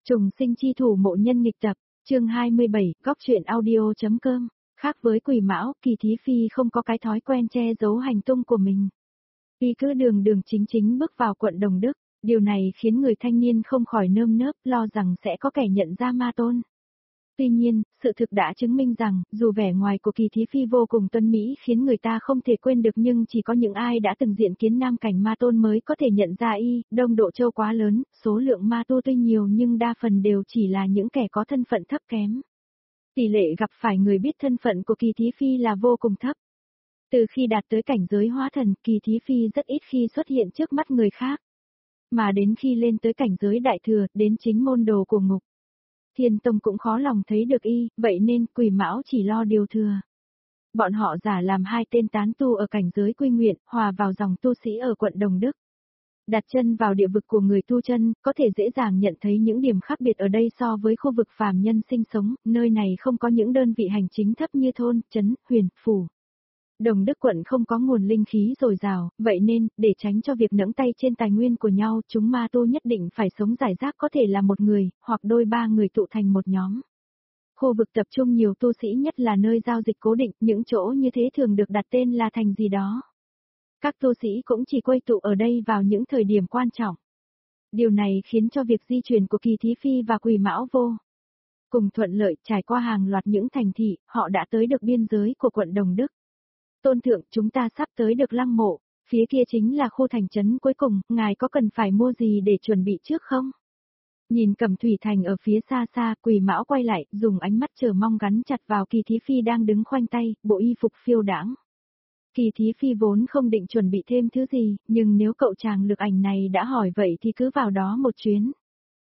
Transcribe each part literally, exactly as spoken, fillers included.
Trùng sinh chi thủ mộ nhân nghịch tập, chương hai mươi bảy, góc truyện audio.com. Khác với Quỷ Mão, Kỳ Thí Phi không có cái thói quen che giấu hành tung của mình. Y cứ đường đường chính chính bước vào quận Đồng Đức, điều này khiến người thanh niên không khỏi nơm nớp lo rằng sẽ có kẻ nhận ra ma tôn. Tuy nhiên, sự thực đã chứng minh rằng, dù vẻ ngoài của Kỳ Thí Phi vô cùng tuấn mỹ khiến người ta không thể quên được, nhưng chỉ có những ai đã từng diện kiến nam cảnh ma tôn mới có thể nhận ra y. Đông Độ Châu quá lớn, số lượng ma tu tuy nhiều nhưng đa phần đều chỉ là những kẻ có thân phận thấp kém. Tỷ lệ gặp phải người biết thân phận của Kỳ Thí Phi là vô cùng thấp. Từ khi đạt tới cảnh giới hóa thần, Kỳ Thí Phi rất ít khi xuất hiện trước mắt người khác. Mà đến khi lên tới cảnh giới đại thừa, đến chính môn đồ của ngục, Thiên Tông cũng khó lòng thấy được y, vậy nên Quỷ Mão chỉ lo điều thừa. Bọn họ giả làm hai tên tán tu ở cảnh giới Quy Nguyện, hòa vào dòng tu sĩ ở quận Đồng Đức. Đặt chân vào địa vực của người tu chân, có thể dễ dàng nhận thấy những điểm khác biệt ở đây so với khu vực phàm nhân sinh sống, nơi này không có những đơn vị hành chính thấp như thôn, trấn, huyền, phủ. Đồng Đức quận không có nguồn linh khí dồi dào, vậy nên, để tránh cho việc nẫng tay trên tài nguyên của nhau, chúng ma tu nhất định phải sống rải rác, có thể là một người, hoặc đôi ba người tụ thành một nhóm. Khu vực tập trung nhiều tu sĩ nhất là nơi giao dịch cố định, những chỗ như thế thường được đặt tên là thành gì đó. Các tu sĩ cũng chỉ quây tụ ở đây vào những thời điểm quan trọng. Điều này khiến cho việc di chuyển của Kỳ Thí Phi và Quỷ Mão vô cùng thuận lợi. Trải qua hàng loạt những thành thị, họ đã tới được biên giới của quận Đồng Đức. Tôn thượng, chúng ta sắp tới được Lăng Mộ, phía kia chính là khu thành trấn cuối cùng, ngài có cần phải mua gì để chuẩn bị trước không? Nhìn Cẩm Thủy Thành ở phía xa xa, Quỷ Mão quay lại, dùng ánh mắt chờ mong gắn chặt vào Kỳ Thí Phi đang đứng khoanh tay, bộ y phục phiêu đãng. Kỳ Thí Phi vốn không định chuẩn bị thêm thứ gì, nhưng nếu cậu chàng lực ảnh này đã hỏi vậy thì cứ vào đó một chuyến.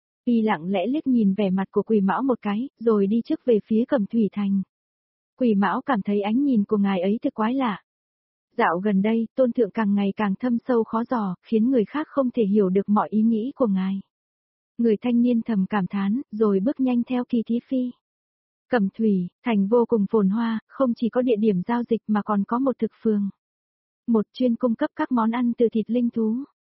Y lặng lẽ liếc nhìn vẻ mặt của Quỷ Mão một cái, rồi đi trước về phía Cẩm Thủy Thành. Quỷ Mão cảm thấy ánh nhìn của ngài ấy thật quái lạ. Dạo gần đây, tôn thượng càng ngày càng thâm sâu khó dò, khiến người khác không thể hiểu được mọi ý nghĩ của ngài. Người thanh niên thầm cảm thán, rồi bước nhanh theo Kỳ Thí Phi. Cẩm Thủy Thành vô cùng phồn hoa, không chỉ có địa điểm giao dịch mà còn có một thực phường. Một chuyên cung cấp các món ăn từ thịt linh thú.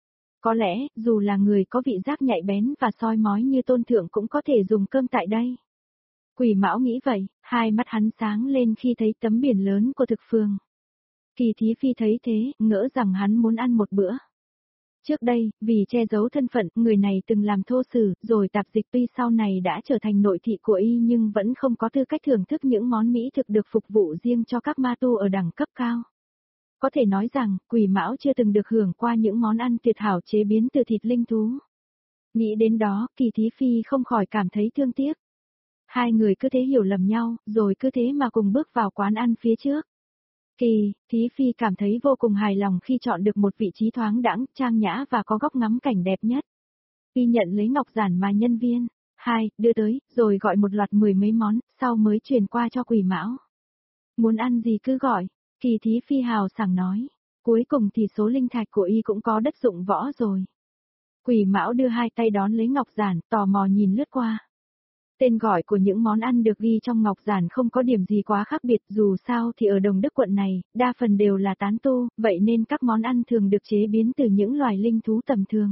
Có lẽ, dù là người có vị giác nhạy bén và soi mói như tôn thượng cũng có thể dùng cơm tại đây. Quỷ Mão nghĩ vậy, hai mắt hắn sáng lên khi thấy tấm biển lớn của thực phường. Kỳ Thí Phi thấy thế, ngỡ rằng hắn muốn ăn một bữa. Trước đây, vì che giấu thân phận, người này từng làm thô sử, rồi tạp dịch, tuy sau này đã trở thành nội thị của y nhưng vẫn không có tư cách thưởng thức những món mỹ thực được phục vụ riêng cho các ma tu ở đẳng cấp cao. Có thể nói rằng, Quỷ Mão chưa từng được hưởng qua những món ăn tuyệt hảo chế biến từ thịt linh thú. Nghĩ đến đó, Kỳ Thí Phi không khỏi cảm thấy thương tiếc. Hai người cứ thế hiểu lầm nhau, rồi cứ thế mà cùng bước vào quán ăn phía trước. Kỳ Thí Phi cảm thấy vô cùng hài lòng khi chọn được một vị trí thoáng đãng, trang nhã và có góc ngắm cảnh đẹp nhất. Y nhận lấy ngọc giản mà nhân viên hai đưa tới, rồi gọi một loạt mười mấy món, sau mới truyền qua cho Quỷ Mão. Muốn ăn gì cứ gọi, Kỳ Thí Phi hào sảng nói. Cuối cùng thì số linh thạch của y cũng có đất dụng võ rồi. Quỷ Mão đưa hai tay đón lấy ngọc giản, tò mò nhìn lướt qua. Tên gọi của những món ăn được ghi trong ngọc giản không có điểm gì quá khác biệt, dù sao thì ở Đồng Đức quận này, đa phần đều là tán tu, vậy nên các món ăn thường được chế biến từ những loài linh thú tầm thường.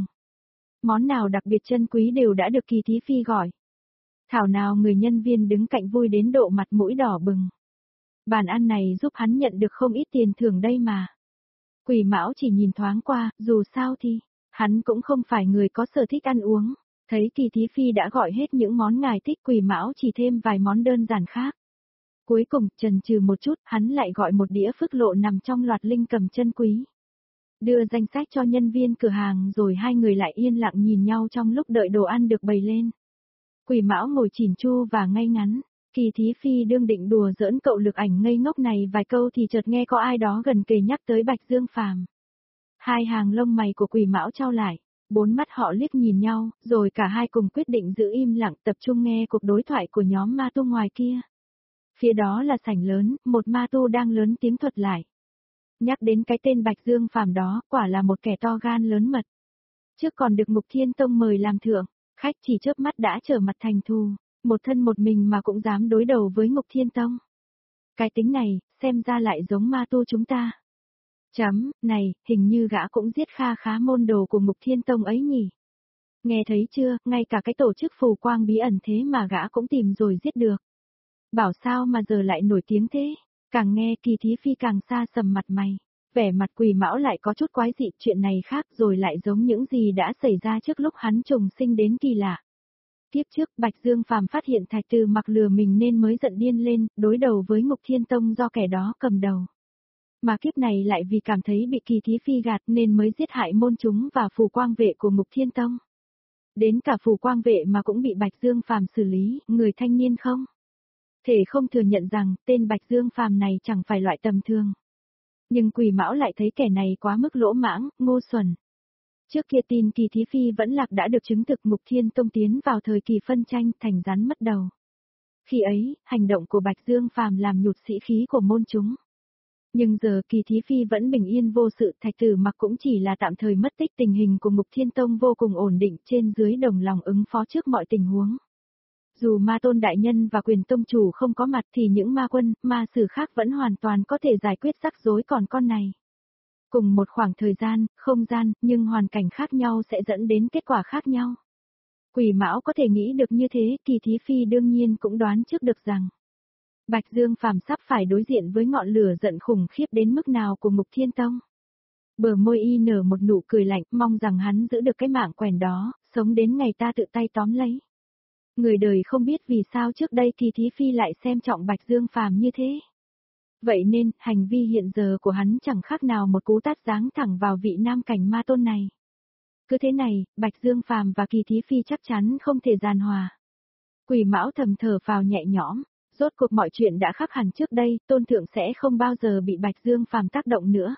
Món nào đặc biệt chân quý đều đã được Kỳ Thí Phi gọi. Thảo nào người nhân viên đứng cạnh vui đến độ mặt mũi đỏ bừng. Bàn ăn này giúp hắn nhận được không ít tiền thưởng đây mà. Quỷ Mão chỉ nhìn thoáng qua, dù sao thì, hắn cũng không phải người có sở thích ăn uống. Thấy Kỳ Thí Phi đã gọi hết những món ngài thích, Quỷ Mão chỉ thêm vài món đơn giản khác. Cuối cùng, chần chừ một chút, hắn lại gọi một đĩa phức lộ nằm trong loạt linh cầm chân quý. Đưa danh sách cho nhân viên cửa hàng rồi hai người lại yên lặng nhìn nhau trong lúc đợi đồ ăn được bày lên. Quỷ Mão ngồi chỉn chu và ngay ngắn. Kỳ Thí Phi đương định đùa giỡn cậu lực ảnh ngây ngốc này vài câu thì chợt nghe có ai đó gần kề nhắc tới Bạch Dương Phàm. Hai hàng lông mày của Quỷ Mão chau lại. Bốn mắt họ liếc nhìn nhau, rồi cả hai cùng quyết định giữ im lặng tập trung nghe cuộc đối thoại của nhóm ma tu ngoài kia. Phía đó là sảnh lớn, một ma tu đang lớn tiếng thuật lại. Nhắc đến cái tên Bạch Dương Phàm đó, quả là một kẻ to gan lớn mật. Trước còn được Ngục Thiên Tông mời làm thượng, khách chỉ chớp mắt đã trở mặt thành thù, một thân một mình mà cũng dám đối đầu với Ngục Thiên Tông. Cái tính này, xem ra lại giống ma tu chúng ta. Chấm, này, hình như gã cũng giết kha khá môn đồ của Ngục Thiên Tông ấy nhỉ. Nghe thấy chưa, ngay cả cái tổ chức phù quang bí ẩn thế mà gã cũng tìm rồi giết được. Bảo sao mà giờ lại nổi tiếng thế, càng nghe Kỳ Thí Phi càng xa sầm mặt mày. Vẻ mặt Quỳ Mão lại có chút quái dị, chuyện này khác rồi lại giống những gì đã xảy ra trước lúc hắn trùng sinh đến kỳ lạ. Tiếp trước Bạch Dương Phàm phát hiện Thạch Từ Mặc lừa mình nên mới giận điên lên, đối đầu với Ngục Thiên Tông do kẻ đó cầm đầu. Mà kiếp này lại vì cảm thấy bị Kỳ Thí Phi gạt nên mới giết hại môn chúng và phù quang vệ của Ngục Thiên Tông. Đến cả phù quang vệ mà cũng bị Bạch Dương Phàm xử lý, người thanh niên không thể không thừa nhận rằng tên Bạch Dương Phàm này chẳng phải loại tầm thường. Nhưng Quỳ Mão lại thấy kẻ này quá mức lỗ mãng, ngu xuẩn. Trước kia tin Kỳ Thí Phi vẫn lạc đã được chứng thực Ngục Thiên Tông tiến vào thời kỳ phân tranh thành rắn mất đầu. Khi ấy, hành động của Bạch Dương Phàm làm nhụt sĩ khí của môn chúng. Nhưng giờ Kỳ Thí Phi vẫn bình yên vô sự, Thạch Tử Mặc cũng chỉ là tạm thời mất tích, tình hình của Ngục Thiên Tông vô cùng ổn định, trên dưới đồng lòng ứng phó trước mọi tình huống. Dù Ma Tôn Đại Nhân và Quyền Tông Chủ không có mặt thì những ma quân, ma sử khác vẫn hoàn toàn có thể giải quyết rắc rối còn con này. Cùng một khoảng thời gian, không gian, nhưng hoàn cảnh khác nhau sẽ dẫn đến kết quả khác nhau. Quỳ Mão có thể nghĩ được như thế, Kỳ Thí Phi đương nhiên cũng đoán trước được rằng Bạch Dương Phàm sắp phải đối diện với ngọn lửa giận khủng khiếp đến mức nào của Ngục Thiên Tông. Bờ môi y nở một nụ cười lạnh, mong rằng hắn giữ được cái mạng quèn đó, sống đến ngày ta tự tay tóm lấy. Người đời không biết vì sao trước đây Kỳ Thí Phi lại xem trọng Bạch Dương Phàm như thế. Vậy nên, hành vi hiện giờ của hắn chẳng khác nào một cú tát giáng thẳng vào vị nam cảnh ma tôn này. Cứ thế này, Bạch Dương Phàm và Kỳ Thí Phi chắc chắn không thể giàn hòa. Quỳ Mão thầm thở phào nhẹ nhõm, rốt cuộc mọi chuyện đã khác hẳn trước đây, Tôn Thượng sẽ không bao giờ bị Bạch Dương Phàm tác động nữa.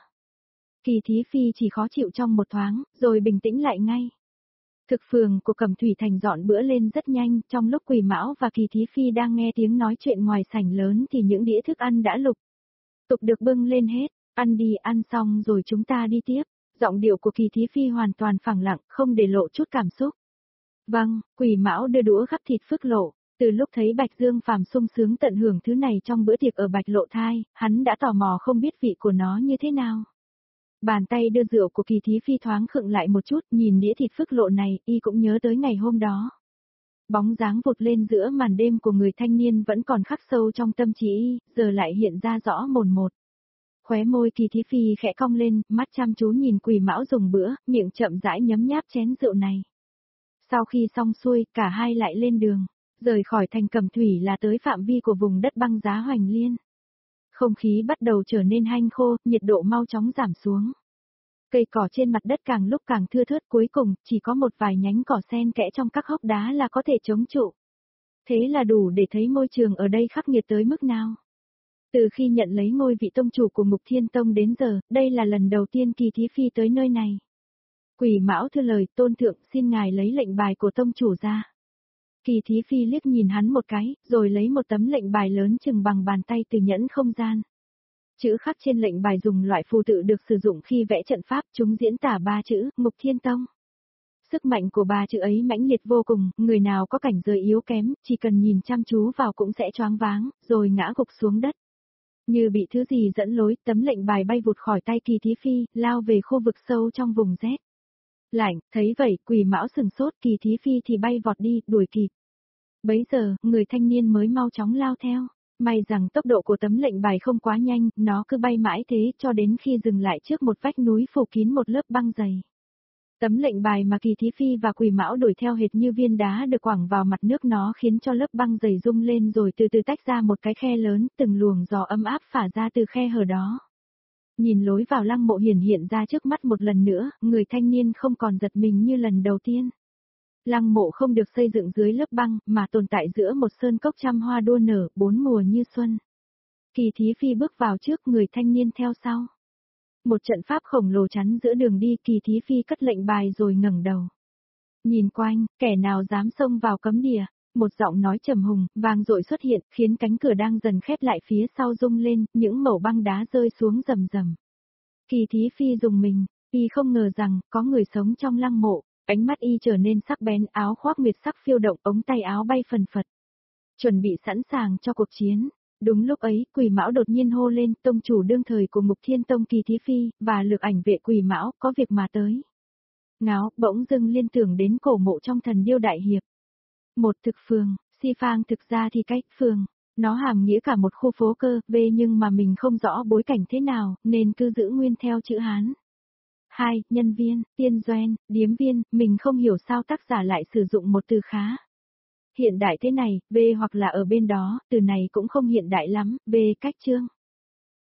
Kỳ Thí Phi chỉ khó chịu trong một thoáng, rồi bình tĩnh lại ngay. Thực phường của Cẩm Thủy Thành dọn bữa lên rất nhanh, trong lúc Quỳ Mão và Kỳ Thí Phi đang nghe tiếng nói chuyện ngoài sảnh lớn thì những đĩa thức ăn đã lục tục được bưng lên hết, ăn đi ăn xong rồi chúng ta đi tiếp. Giọng điệu của Kỳ Thí Phi hoàn toàn phẳng lặng, không để lộ chút cảm xúc. Vâng, Quỳ Mão đưa đũa gắp thịt phước lộ, từ lúc thấy Bạch Dương Phàm sung sướng tận hưởng thứ này trong bữa tiệc ở Bạch Lộ Thai, hắn đã tò mò không biết vị của nó như thế nào. Bàn tay đưa rượu của Kỳ Thí Phi thoáng khựng lại một chút, nhìn đĩa thịt phước lộ này, y cũng nhớ tới ngày hôm đó. Bóng dáng vụt lên giữa màn đêm của người thanh niên vẫn còn khắc sâu trong tâm trí y, giờ lại hiện ra rõ mồn một. Khóe môi Kỳ Thí Phi khẽ cong lên, mắt chăm chú nhìn Quỳ Mão dùng bữa, miệng chậm rãi nhấm nháp chén rượu này. Sau khi xong xuôi, cả hai lại lên đường, rời khỏi thành Cẩm Thủy là tới phạm vi của vùng đất băng giá Hoành Liên. Không khí bắt đầu trở nên hanh khô, nhiệt độ mau chóng giảm xuống. Cây cỏ trên mặt đất càng lúc càng thưa thớt, cuối cùng, chỉ có một vài nhánh cỏ xen kẽ trong các hốc đá là có thể chống trụ. Thế là đủ để thấy môi trường ở đây khắc nghiệt tới mức nào. Từ khi nhận lấy ngôi vị tông chủ của Ngục Thiên Tông đến giờ, đây là lần đầu tiên Kỳ Thí Phi tới nơi này. Quỳ Mão thưa lời, Tôn Thượng xin ngài lấy lệnh bài của tông chủ ra. Kỳ Thí Phi liếc nhìn hắn một cái, rồi lấy một tấm lệnh bài lớn chừng bằng bàn tay từ nhẫn không gian. Chữ khắc trên lệnh bài dùng loại phù tự được sử dụng khi vẽ trận pháp, chúng diễn tả ba chữ, Ngục Thiên Tông. Sức mạnh của ba chữ ấy mãnh liệt vô cùng, người nào có cảnh giới yếu kém, chỉ cần nhìn chăm chú vào cũng sẽ choáng váng, rồi ngã gục xuống đất. Như bị thứ gì dẫn lối, tấm lệnh bài bay vụt khỏi tay Kỳ Thí Phi, lao về khu vực sâu trong vùng rét. Lạnh, thấy vậy, Quỳ Mão sừng sốt, Kỳ Thí Phi thì bay vọt đi, đuổi kịp. Bấy giờ, người thanh niên mới mau chóng lao theo. May rằng tốc độ của tấm lệnh bài không quá nhanh, nó cứ bay mãi thế cho đến khi dừng lại trước một vách núi phủ kín một lớp băng dày. Tấm lệnh bài mà Kỳ Thí Phi và Quỳ Mão đuổi theo hệt như viên đá được quẳng vào mặt nước, nó khiến cho lớp băng dày rung lên rồi từ từ tách ra một cái khe lớn, từng luồng gió ấm áp phả ra từ khe hở đó. Nhìn lối vào lăng mộ hiển hiện ra trước mắt một lần nữa, người thanh niên không còn giật mình như lần đầu tiên. Lăng mộ không được xây dựng dưới lớp băng, mà tồn tại giữa một sơn cốc trăm hoa đua nở, bốn mùa như xuân. Kỳ Thí Phi bước vào trước, người thanh niên theo sau. Một trận pháp khổng lồ chắn giữa đường đi, Kỳ Thí Phi cất lệnh bài rồi ngẩng đầu. Nhìn quanh, kẻ nào dám xông vào cấm địa, một giọng nói trầm hùng, vang dội xuất hiện, khiến cánh cửa đang dần khép lại phía sau rung lên, những mẩu băng đá rơi xuống rầm rầm. Kỳ Thí Phi rùng mình, y không ngờ rằng, có người sống trong lăng mộ. Ánh mắt y trở nên sắc bén, áo khoác nguyệt sắc phiêu động, ống tay áo bay phần phật. Chuẩn bị sẵn sàng cho cuộc chiến. Đúng lúc ấy, Quỳ Mão đột nhiên hô lên, tông chủ đương thời của Ngục Thiên Tông Kỳ Thí Phi, và Lược Ảnh vệ Quỳ Mão, có việc mà tới. Ngáo, bỗng dưng liên tưởng đến cổ mộ trong Thần Điêu Đại Hiệp. Một thực phường, si phang thực ra thì cách phường, nó hàm nghĩa cả một khu phố cơ, v nhưng mà mình không rõ bối cảnh thế nào, nên cứ giữ nguyên theo chữ Hán. Hai, nhân viên, tiên doanh, điếm viên, mình không hiểu sao tác giả lại sử dụng một từ khá hiện đại thế này, v hoặc là ở bên đó, từ này cũng không hiện đại lắm, v cách chương.